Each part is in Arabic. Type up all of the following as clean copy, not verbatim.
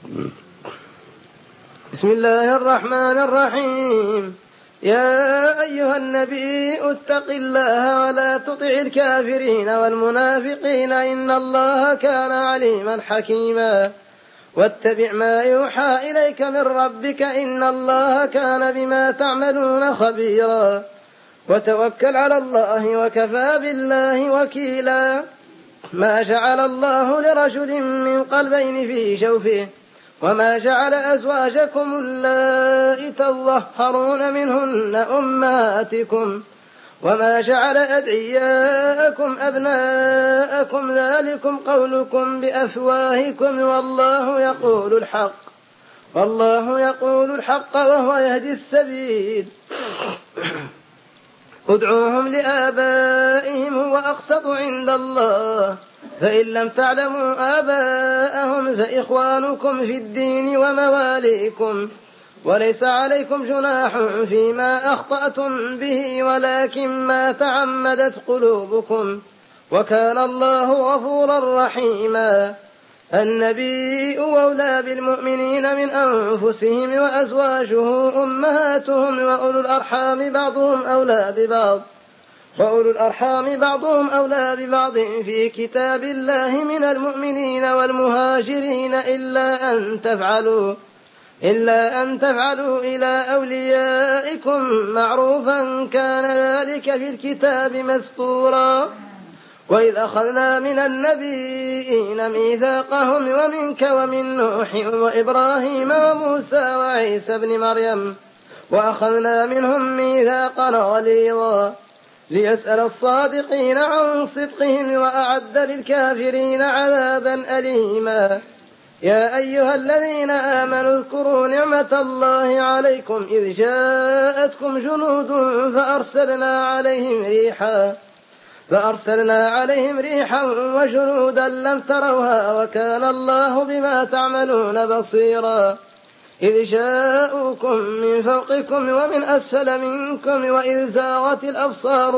بسم الله الرحمن الرحيم. يا أيها النبي اتق الله ولا تطع الكافرين والمنافقين إن الله كان عليما حكيما. واتبع ما يوحى إليك من ربك إن الله كان بما تعملون خبيرا. وتوكل على الله وكفى بالله وكيلا. ما جعل الله لرجل من قلبين في جوفه وما جعل أزواجكم اللائي تظهرون منهن أمهاتكم وما جعل أدعياءكم أبناءكم ذلكم قولكم بأفواهكم والله يقول الحق وهو يهدي السبيل. ادعوهم لآبائهم هو أقسط عند الله فإن لم تعلموا آباءهم فإخوانكم في الدين ومواليكم وليس عليكم جناح فيما أخطأتم به ولكن ما تعمدت قلوبكم وكان الله غفورا رحيما. النبي أولى بالمؤمنين من أنفسهم وأزواجه أمهاتهم وأولو الأرحام بعضهم أولى ببعض في كتاب الله من المؤمنين والمهاجرين إلا أن تفعلوا إلى أوليائكم معروفا كان ذلك في الكتاب مسطورا. وإذ أخذنا من النبيين ميثاقهم ومنك ومن نوح وإبراهيم وموسى وعيسى بن مريم وأخذنا منهم ميثاقا غليظا ليسأل الصادقين عن صدقهم وأعد للكافرين عذابا أليما. يا أيها الذين آمنوا اذكروا نعمة الله عليكم إذ جاءتكم جنود فأرسلنا عليهم ريحا وجنودا لم تروها وكان الله بما تعملون بصيرا. إذ جاءوكم من فوقكم ومن أسفل منكم وإذ زاغت الأبصار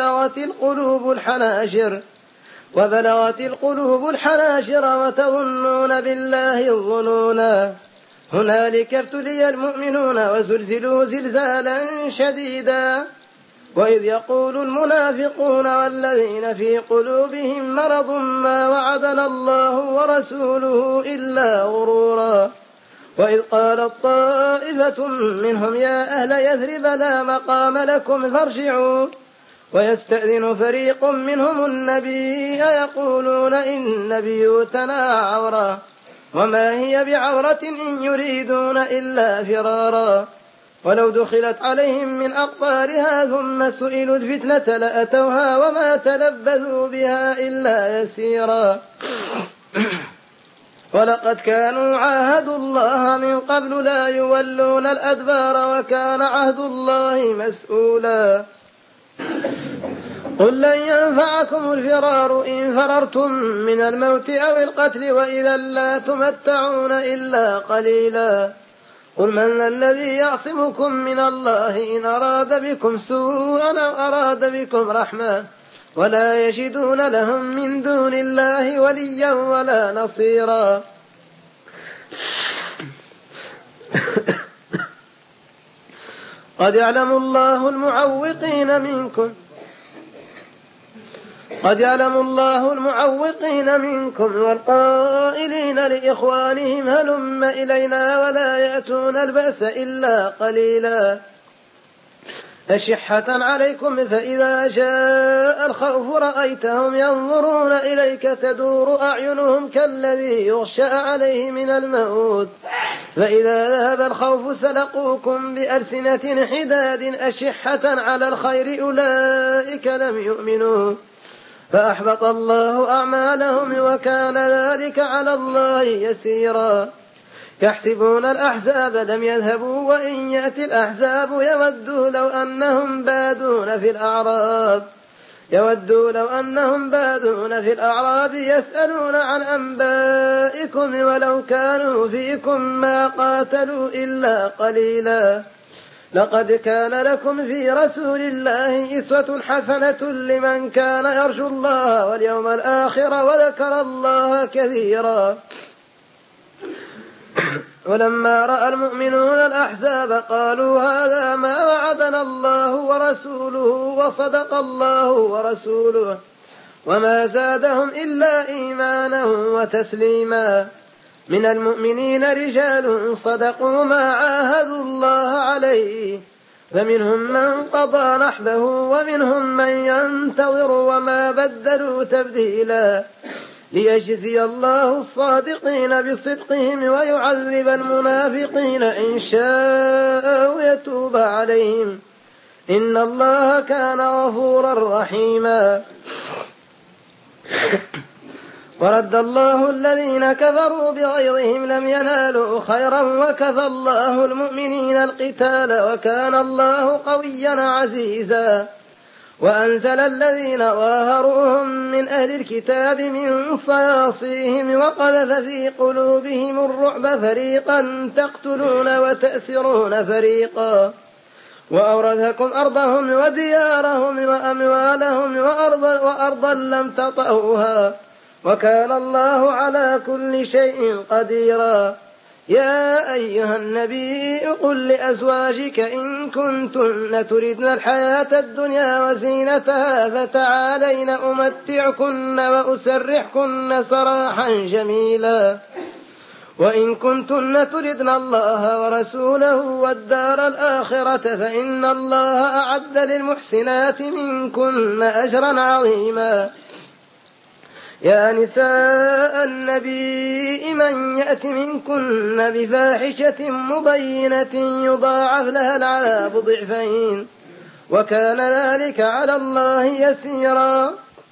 وبلغت القلوب الحناجر وتظنون بالله الظنونا. هنالك ابتلي المؤمنون وزلزلوا زلزالا شديدا. وإذ يقول المنافقون والذين في قلوبهم مرض ما وعدنا الله ورسوله إلا غرورا. وإذ قالت طائفة منهم يا أهل يثرب لا مقام لكم فارجعوا ويستأذن فريق منهم النبي يقولون إن بيوتنا عورة وما هي بعورة إن يريدون إلا فرارا. ولو دخلت عليهم من أقطارها ثم سئلوا الفتنة لأتوها وما تلبثوا بها إلا يسيرا. ولقد كانوا عاهدوا الله من قبل لا يولون الأدبار وكان عهد الله مسؤولا. قل لن ينفعكم الفرار إن فررتم من الموت أو القتل وإذا لا تمتعون إلا قليلا. قل من الذي يعصمكم من الله إن أراد بكم سوءا أو أراد بكم رحمة ولا يجدون لهم من دون الله وليا ولا نصيرا. قد يعلم الله المعوقين منكم والقائلين لإخوانهم هلم إلينا ولا يأتون البأس إلا قليلا. أشحة عليكم فإذا جاء الخوف رأيتهم ينظرون إليك تدور أعينهم كالذي يغشى عليه من الموت فإذا ذهب الخوف سلقوكم بألسنة حداد أشحة على الخير أولئك لم يؤمنوا فأحبط الله أعمالهم وكان ذلك على الله يسيرا. يحسبون الأحزاب لم يذهبوا وإن يأتي الأحزاب يودوا لو أنهم بادون في الأعراب يسألون عن أنبائكم ولو كانوا فيكم ما قاتلوا إلا قليلا. لقد كان لكم في رسول الله أسوة حسنة لمن كان يرجو الله واليوم الآخر وذكر الله كثيرا. ولما رأى المؤمنون الأحزاب قالوا هذا ما وعدنا الله ورسوله وصدق الله ورسوله وما زادهم إلا إيمانا وتسليما. من المؤمنين رجال صدقوا ما عاهدوا الله عليه فمنهم من قضى نحبه ومنهم من ينتظر وما بدلوا تبديلا ليجزي الله الصادقين بصدقهم ويعذب المنافقين إن شاء أو يتوب عليهم إن الله كان غفورا رحيما. ورد الله الذين كفروا بغيظهم لم ينالوا خيرا وكفى الله المؤمنين القتال وكان الله قويا عزيزا. وأنزل الذين ظاهروهم من أهل الكتاب من صياصيهم وقذف في قلوبهم الرعب فريقا تقتلون وتأسرون فريقا وأورثكم أرضهم وديارهم وأموالهم وأرضا لم تطئوها وكان الله على كل شيء قديرا. يا أيها النبي قل لأزواجك إن كنتن تردن الحياة الدنيا وزينتها فتعالين أمتعكن وأسرحكن سراحا جميلا وإن كنتن تردن الله ورسوله والدار الآخرة فإن الله أعد للمحسنات منكن أجرا عظيما. يا نساء النبي من يأت منكن بفاحشة مبينة يضاعف لها العذاب ضعفين وكان ذلك على الله يسيرا.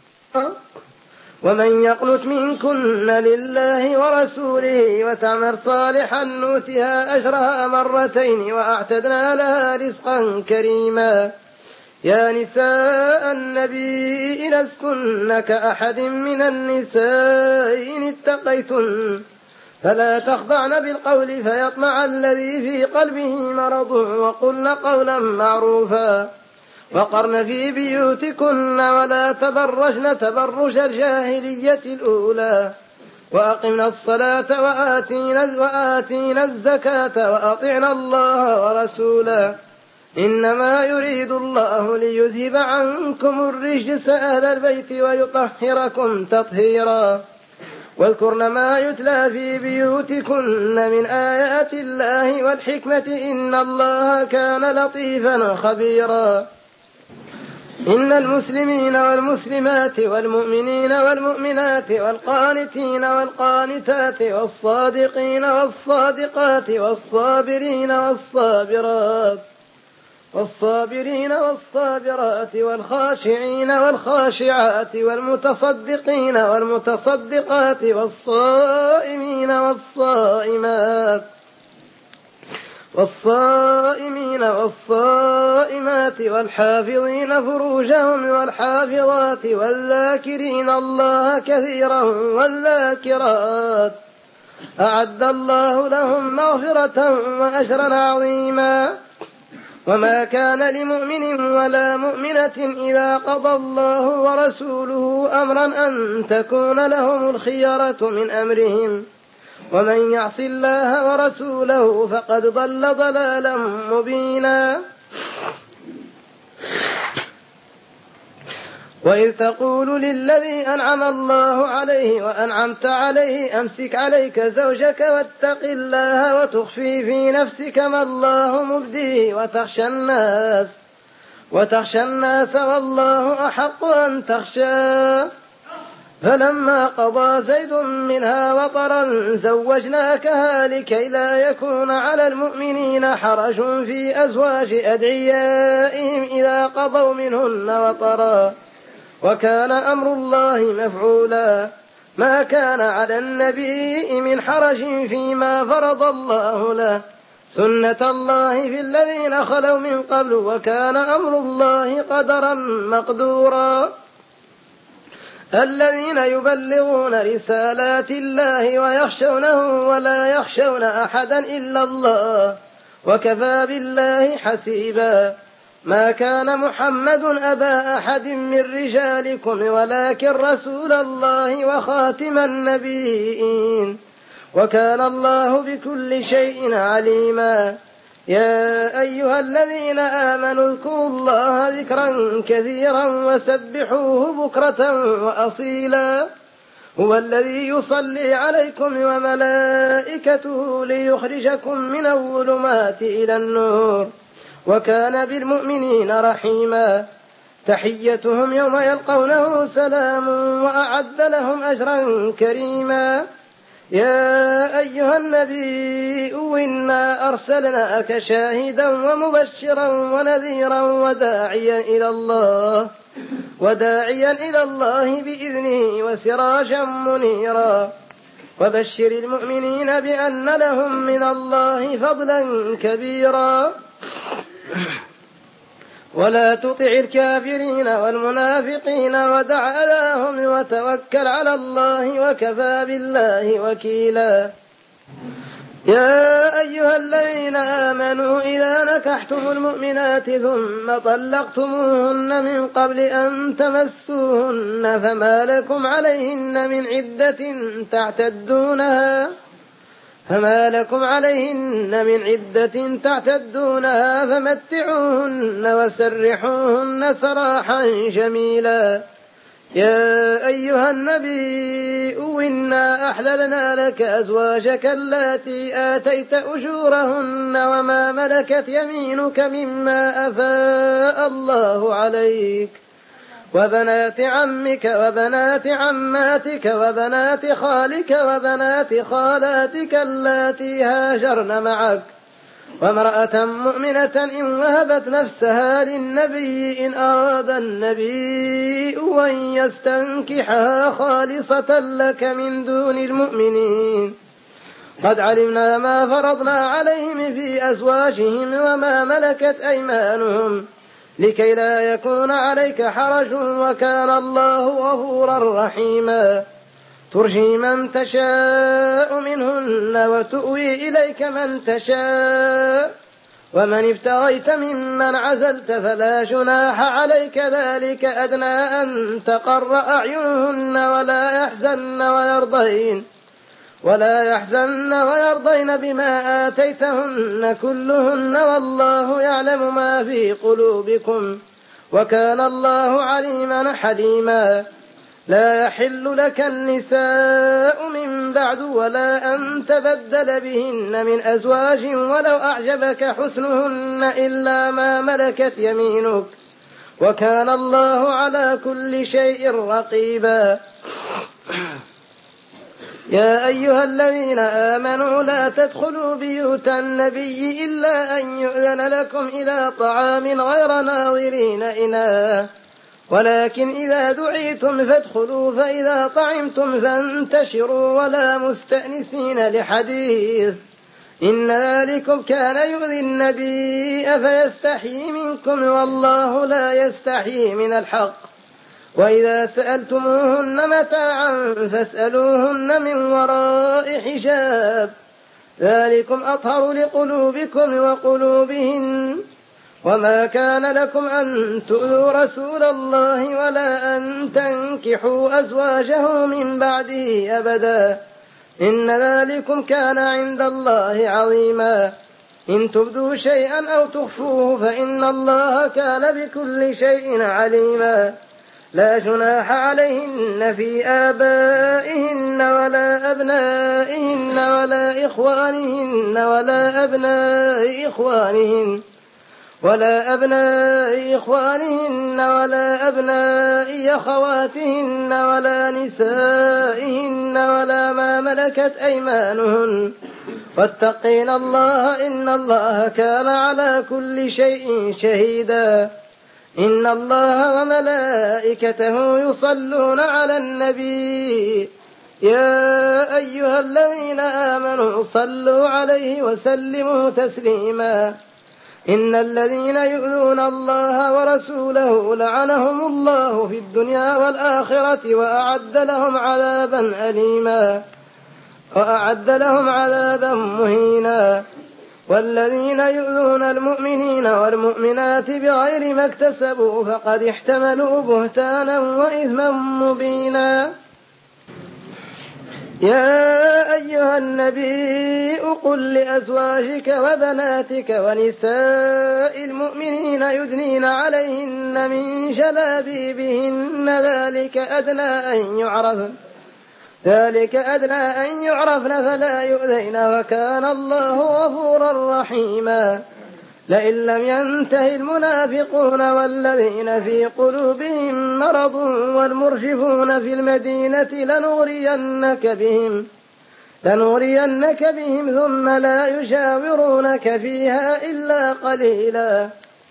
ومن يقنت منكن لله ورسوله وتعمل صالحا نؤتها أجرها مرتين وأعتدنا لها رزقا كريما. يا نساء النبي لستن كأحد من النساء إن اتقيتن فلا تخضعن بالقول فيطمع الذي في قلبه مرض وقلن قولا معروفا وقرن في بيوتكن ولا تبرجن تبرج الجاهلية الأولى وأقمنا الصلاة وآتينا الزكاة وأطعنا الله ورسوله إنما يريد الله ليذهب عنكم الرجس أهل البيت ويطهركم تطهيرا. واذكرن ما يتلى في بيوتكن من آيات الله والحكمة إن الله كان لطيفا خبيرا. إن المسلمين والمسلمات والمؤمنين والمؤمنات والقانتين والقانتات والصادقين والصادقات والصابرين والصابرات والخاشعين والخاشعات والمتصدقين والمتصدقات والصائمين والصائمات والحافظين فروجهم والحافظات والذاكرين الله كثيرا والذاكرات أعد الله لهم مغفرة وأجرا عظيما. وما كان لمؤمن ولا مؤمنة إذا قضى الله ورسوله أمرا أن تكون لهم الخيرة من أمرهم ومن يعص الله ورسوله فقد ضل ضلالا مبينا. وإذ تقول للذي أنعم الله عليه وأنعمت عليه أمسك عليك زوجك واتق الله وتخفي في نفسك ما الله مبديه وتخشى الناس والله أحق أن تخشاه فلما قضى زيد منها وطرا زوجناكها لكي لا يكون على المؤمنين حرج في أزواج أدعيائهم إذا قضوا منهن وطرا وكان أمر الله مفعولا. ما كان على النبي من حرج فيما فرض الله له سنة الله في الذين خلوا من قبل وكان أمر الله قدرا مقدورا. الذين يبلغون رسالات الله ويخشونه ولا يخشون أحدا إلا الله وكفى بالله حسيبا. ما كان محمد أبا أحد من رجالكم ولكن رسول الله وخاتم النبيين وكان الله بكل شيء عليما. يا أيها الذين آمنوا اذكروا الله ذكرا كثيرا وسبحوه بكرة وأصيلا. هو الذي يصلي عليكم وملائكته ليخرجكم من الظلمات إلى النور وكان بالمؤمنين رحيما. تحيتهم يوم يلقونه سلام وأعد لهم أجرا كريما. يا أيها النبي إنا أرسلناك شاهدا ومبشرا ونذيرا وداعيا إلى الله بإذنه وسراجا منيرا. وبشر المؤمنين بأن لهم من الله فضلا كبيرا. ولا تطع الكافرين والمنافقين ودع أذاهم وتوكل على الله وكفى بالله وكيلا. يا أيها الذين آمنوا إذا نكحتم المؤمنات ثم طلقتموهن من قبل أن تمسوهن فما لكم عليهن من عدة تعتدونها فمتعوهن وسرحوهن سراحا جميلا. يا أيها النبي إنا أحللنا لك أزواجك اللاتي آتيت أجورهن وما ملكت يمينك مما أفاء الله عليك وبنات عمك وبنات عماتك وبنات خالك وبنات خالاتك اللاتي هاجرن معك وامرأة مؤمنة إن وهبت نفسها للنبي إن أراد النبي أن يستنكحها خالصة لك من دون المؤمنين. قد علمنا ما فرضنا عليهم في أزواجهم وما ملكت أيمانهم لكي لا يكون عليك حرج وكان الله غفورا رحيما. ترجي من تشاء منهن وتؤوي إليك من تشاء ومن ابتغيت ممن عزلت فلا جناح عليك ذلك أدنى أن تقر أعينهن ولا يحزن ويرضين بما آتيتهن كلهن والله يعلم ما في قلوبكم وكان الله عليما حليما. لا يحل لك النساء من بعد ولا أن تبدل بهن من أزواج ولو أعجبك حسنهن إلا ما ملكت يمينك وكان الله على كل شيء رقيبا. يا أيها الذين آمنوا لا تدخلوا بيوت النبي إلا أن يؤذن لكم إلى طعام غير ناظرين إناه ولكن إذا دعيتم فادخلوا فإذا طعمتم فانتشروا ولا مستأنسين لحديث إن ذلكم كان يؤذي النبي فيستحيي منكم والله لا يستحيي من الحق. وإذا سألتموهن متاعا فاسألوهن من وراء حجاب ذلكم أطهر لقلوبكم وقلوبهن. وما كان لكم أن تؤذوا رسول الله ولا أن تنكحوا أزواجه من بعده أبدا إن ذلكم كان عند الله عظيما. إن تبدوا شيئا أو تخفوه فإن الله كان بكل شيء عليما. لا جناح عليهن في آبائهن ولا أبنائهن ولا إخوانهن ولا أبناء إخوانهن ولا أبناء أخواتهن ولا نسائهن ولا ما ملكت أيمانهن واتقين الله إن الله كان على كل شيء شهيدا. إن الله وملائكته يصلون على النبي يا أيها الذين آمنوا صلوا عليه وسلموا تسليما. إن الذين يؤذون الله ورسوله لعنهم الله في الدنيا والآخرة وأعد لهم عذابا مهينا. والذين يؤذون المؤمنين والمؤمنات بغير ما اكتسبوا فقد احتملوا بهتانا وإثما مبينا. يا أيها النبي قل لأزواجك وبناتك ونساء المؤمنين يدنين عليهن من جلابيبهن ذلك أدنى أن يعرفن فلا يؤذين وكان الله غفورا رحيما. لئن لم ينته المنافقون والذين في قلوبهم مرض والمرجفون في المدينة لنغرينك بهم ثم لا يجاورونك فيها إلا قليلا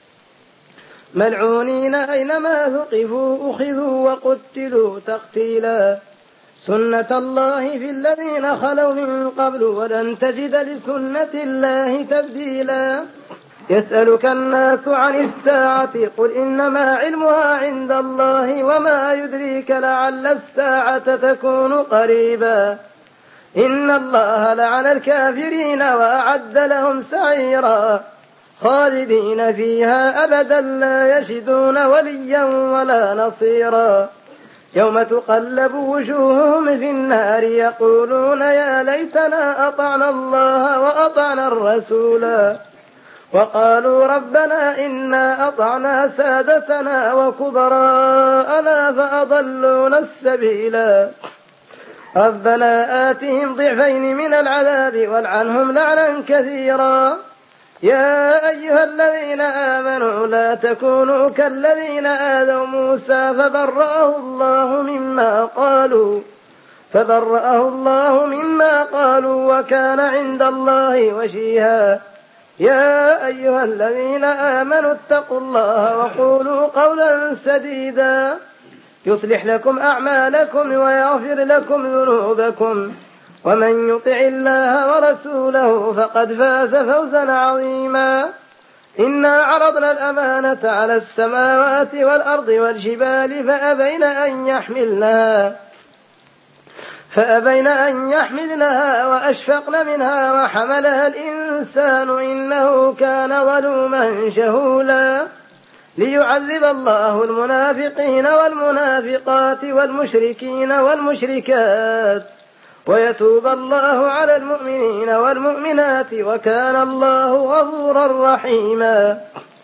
ملعونين أينما ثقفوا أخذوا وقتلوا تقتيلا. سنة الله في الذين خلوا من قبل ولن تجد لسنة الله تبديلا. يسألك الناس عن الساعة قل إنما علمها عند الله وما يدريك لعل الساعة تكون قريبا. إن الله لعن الكافرين وأعد لهم سعيرا خالدين فيها أبدا لا يجدون وليا ولا نصيرا. يوم تقلب وجوههم في النار يقولون يا ليتنا أطعنا الله وأطعنا الرسولا وقالوا ربنا إنا أطعنا سادتنا وكبراءنا فأضلونا السبيلا. ربنا آتهم ضعفين من العذاب والعنهم لعنا كثيرا. يا أيها الذين آمنوا لا تكونوا كالذين آذوا موسى فبرأه الله مما قالوا وكان عند الله وجيها. يا أيها الذين آمنوا اتقوا الله وقولوا قولا سديدا يصلح لكم أعمالكم ويغفر لكم ذنوبكم ومن يطع الله ورسوله فقد فاز فوزا عظيما. إنا عرضنا الأمانة على السماوات والأرض والجبال فأبين أن يحملنها وأشفقن منها وحملها الإنسان إنه كان ظلوما جهولا. ليعذب الله المنافقين والمنافقات والمشركين والمشركات ويتوب الله على المؤمنين والمؤمنات وكان الله غفورا رحيما.